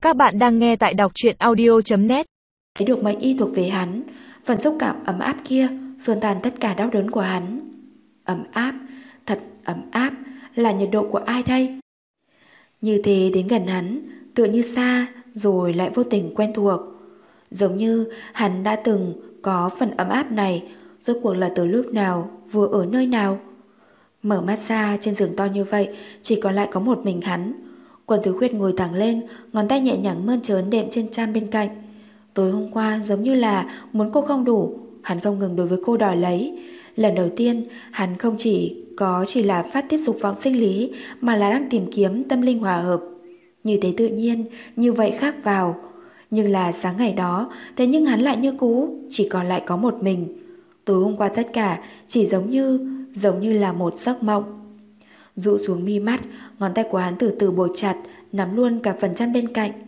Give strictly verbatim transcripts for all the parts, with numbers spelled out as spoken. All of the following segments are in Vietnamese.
Các bạn đang nghe tại đọc truyện audio chấm net. Thấy được mệnh y thuộc về hắn, phần xúc cảm ấm áp kia xua tan tất cả đau đớn của hắn. Ấm áp, thật ấm áp, là nhiệt độ của ai đây? Như thế đến gần hắn, tựa như xa rồi lại vô tình quen thuộc. Giống như hắn đã từng có phần ấm áp này, rốt cuộc là từ lúc nào, vừa ở nơi nào. Mở mắt ra trên giường to như vậy, chỉ còn lại có một mình hắn. Quần Tứ Khuyết ngồi thẳng lên, ngón tay nhẹ nhàng mơn trớn đệm trên trán bên cạnh. Tối hôm qua giống như là muốn cô không đủ, hắn không ngừng đối với cô đòi lấy. Lần đầu tiên, hắn không chỉ có chỉ là phát tiết dục vọng sinh lý, mà là đang tìm kiếm tâm linh hòa hợp. Như thế tự nhiên, như vậy khác vào. Nhưng là sáng ngày đó, thế nhưng hắn lại như cũ, chỉ còn lại có một mình. Tối hôm qua tất cả chỉ giống như, giống như là một giấc mộng. Dụ xuống mi mắt, ngón tay của hắn từ từ buộc chặt, nắm luôn cả phần chân bên cạnh.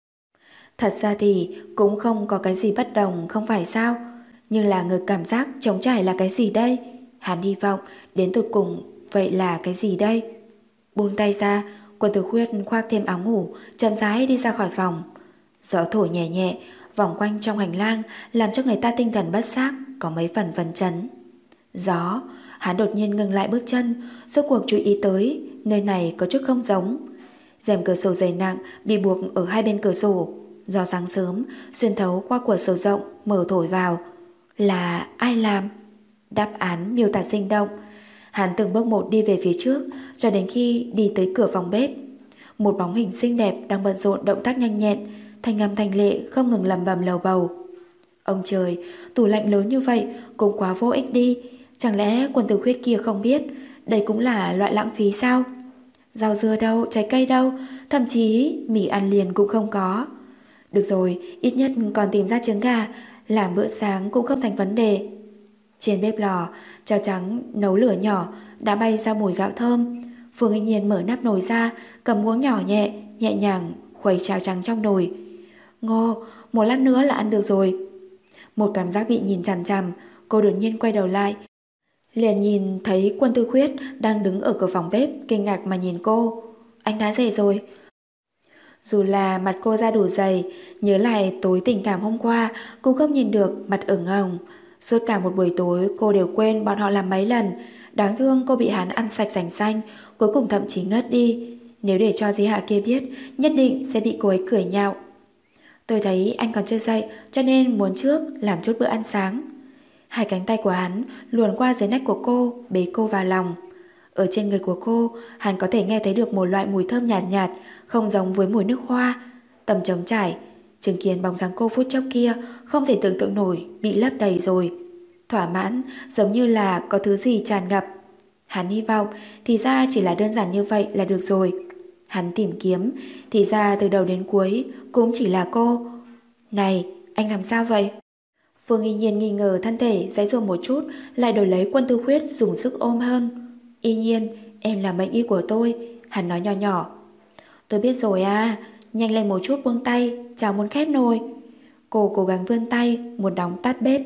Thật ra thì cũng không có cái gì bất đồng, không phải sao? Nhưng là ngược cảm giác trống trải là cái gì đây? Hắn hy vọng đến tột cùng vậy là cái gì đây? Buông tay ra, Quần Tử Khuyết khoác thêm áo ngủ, chậm rãi đi ra khỏi phòng. Gió thổi nhẹ nhẹ, vòng quanh trong hành lang, làm cho người ta tinh thần bất giác, có mấy phần phấn chấn. Gió, hắn đột nhiên ngừng lại bước chân, rốt cuộc chú ý tới nơi này có chút không giống. Rèm cửa sổ dày nặng bị buộc ở hai bên cửa sổ, gió sáng sớm xuyên thấu qua cửa sổ rộng mở thổi vào. Là ai làm? Đáp án miêu tả sinh động. Hắn từng bước một đi về phía trước, cho đến khi đi tới cửa phòng bếp. Một bóng hình xinh đẹp đang bận rộn động tác nhanh nhẹn, thanh âm thanh lệ không ngừng lẩm bẩm lầu bầu. Ông trời, tủ lạnh lớn như vậy cũng quá vô ích đi. Chẳng lẽ Quần Tử Khuyết kia không biết đây cũng là loại lãng phí sao? Rau dưa đâu, trái cây đâu, thậm chí mì ăn liền cũng không có. Được rồi, ít nhất còn tìm ra trứng gà, làm bữa sáng cũng không thành vấn đề. Trên bếp lò, cháo trắng nấu lửa nhỏ đã bay ra mùi gạo thơm. Phương Yên Nhiên mở nắp nồi ra, cầm muỗng nhỏ nhẹ, nhẹ nhàng khuấy cháo trắng trong nồi. Ngô, một lát nữa là ăn được rồi. Một cảm giác bị nhìn chằm chằm, cô đột nhiên quay đầu lại, liền nhìn thấy Quân Tư Khuyết đang đứng ở cửa phòng bếp, kinh ngạc mà nhìn cô. Anh đã dậy rồi. Dù là mặt cô da đủ dày, nhớ lại tối tình cảm hôm qua, cũng không nhìn được mặt ửng hồng. Suốt cả một buổi tối cô đều quên bọn họ làm mấy lần. Đáng thương cô bị hắn ăn sạch sành xanh, cuối cùng thậm chí ngất đi. Nếu để cho Di Hạ kia biết, nhất định sẽ bị cô ấy cười nhạo. Tôi thấy anh còn chưa dậy, cho nên muốn trước làm chút bữa ăn sáng. Hai cánh tay của hắn luồn qua dưới nách của cô, bế cô vào lòng. Ở trên người của cô, hắn có thể nghe thấy được một loại mùi thơm nhạt nhạt, không giống với mùi nước hoa. Tầm trống trải, chứng kiến bóng dáng cô phút chốc kia, không thể tưởng tượng nổi bị lấp đầy rồi. Thỏa mãn, giống như là có thứ gì tràn ngập. Hắn hy vọng, thì ra chỉ là đơn giản như vậy là được rồi. Hắn tìm kiếm, thì ra từ đầu đến cuối cũng chỉ là cô. Này, anh làm sao vậy? Phương Y Nhiên nghi ngờ thân thể giãy giụa một chút, lại đổi lấy Quân Tư Khuyết dùng sức ôm hơn. Y Nhiên, em là mệnh y của tôi. Hắn nói nhỏ nhỏ. Tôi biết rồi à, nhanh lên một chút buông tay, cháu muốn khét nồi. Cô cố gắng vươn tay, muốn đóng tắt bếp.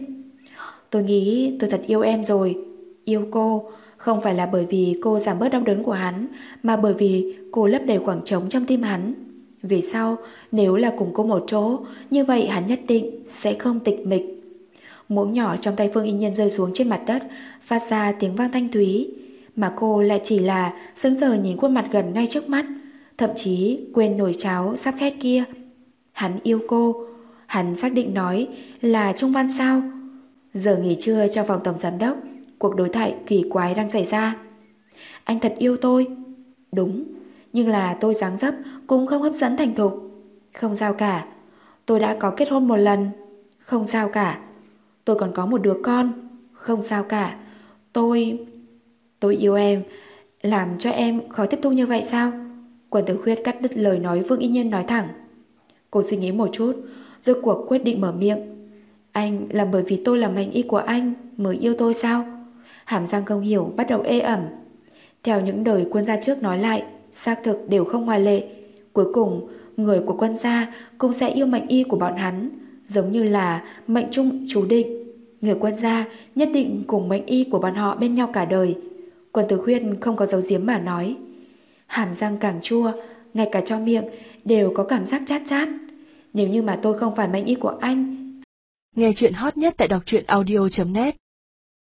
Tôi nghĩ tôi thật yêu em rồi. Yêu cô, không phải là bởi vì cô giảm bớt đau đớn của hắn, mà bởi vì cô lấp đầy khoảng trống trong tim hắn. Về sau, nếu là cùng cô một chỗ, như vậy hắn nhất định sẽ không tịch mịch. Muỗng nhỏ trong tay Phương Y Nhiên rơi xuống trên mặt đất, phát ra tiếng vang thanh thúy. Mà cô lại chỉ là sững sờ nhìn khuôn mặt gần ngay trước mắt, thậm chí quên nồi cháo sắp khét kia. Hắn yêu cô. Hắn xác định nói là trung văn sao? Giờ nghỉ trưa trong phòng tổng giám đốc, cuộc đối thoại kỳ quái đang xảy ra. Anh thật yêu tôi. Đúng, nhưng là tôi dáng dấp cũng không hấp dẫn thành thục. Không sao cả. Tôi đã có kết hôn một lần. Không sao cả. Tôi còn có một đứa con. Không sao cả. Tôi... Tôi yêu em. Làm cho em khó tiếp thu như vậy sao? Quần Tử Khuyết cắt đứt lời nói Phương Y Nhiên nói thẳng. Cô suy nghĩ một chút, rốt cuộc quyết định mở miệng. Anh là bởi vì tôi là mệnh y của anh mới yêu tôi sao? Hàm răng không hiểu bắt đầu ê ẩm. Theo những đời quân gia trước nói lại, xác thực đều không ngoại lệ. Cuối cùng, người của quân gia cũng sẽ yêu mệnh y của bọn hắn, giống như là mệnh trung chú định. Người quân gia nhất định cùng mệnh y của bọn họ bên nhau cả đời. Quần Tử Khuyết không có dấu giếm mà nói. Hàm răng càng chua, ngay cả trong miệng đều có cảm giác chát chát. Nếu như mà tôi không phải manh y của anh. Nghe chuyện hot nhất tại đọc truyện audio chấm net.